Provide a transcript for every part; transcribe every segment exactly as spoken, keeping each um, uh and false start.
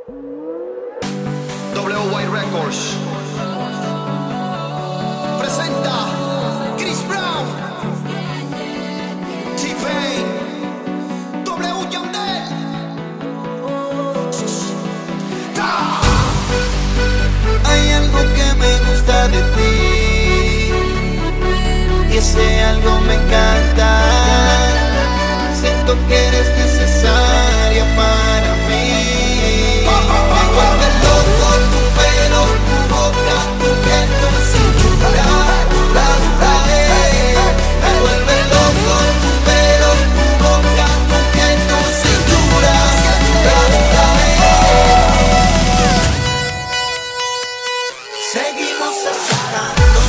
W Y Records presenta Chris Brown, T-Pain, W Yandel. Hay algo que me gusta de ti y ese algo me encanta. Siento que eres necesaria para mí. Me vuelve loco tu pelo, tu boca, tu piel, tu cintura. La, la, eh. Me vuelve loco tu pelo, tu boca, tu piel, tu cintura. La, la, eh. Seguimos acercándonos.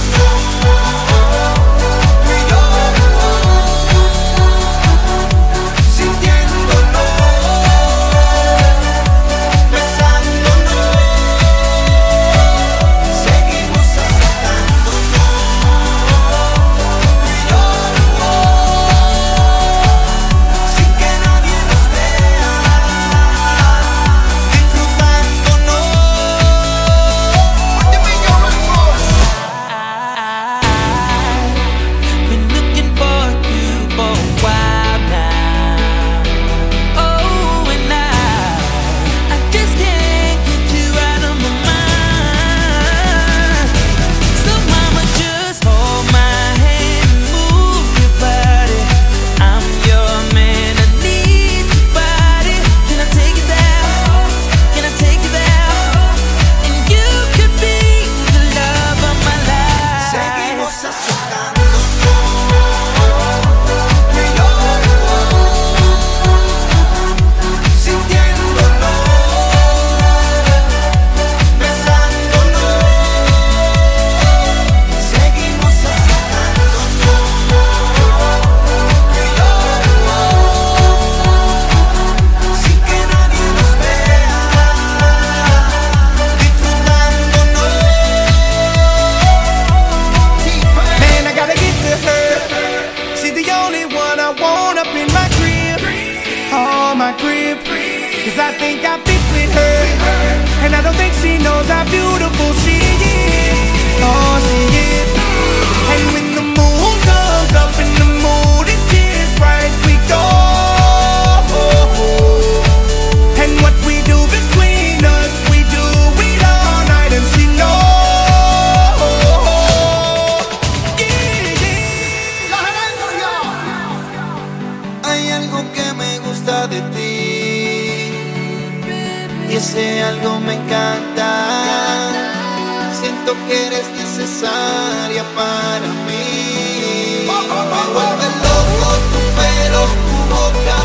My crib, cause I think I fit with her, and I don't think she knows how beautiful she is. Oh, she is. And when the moon comes up and the mood is just right, we go. And what we do between us, we do it all night, and she knows. Yeah, yeah. Hay algo que me gusta de ti y ese algo me encanta. Siento que eres necesaria para mí. Me vuelve loco tu pelo, tu boca,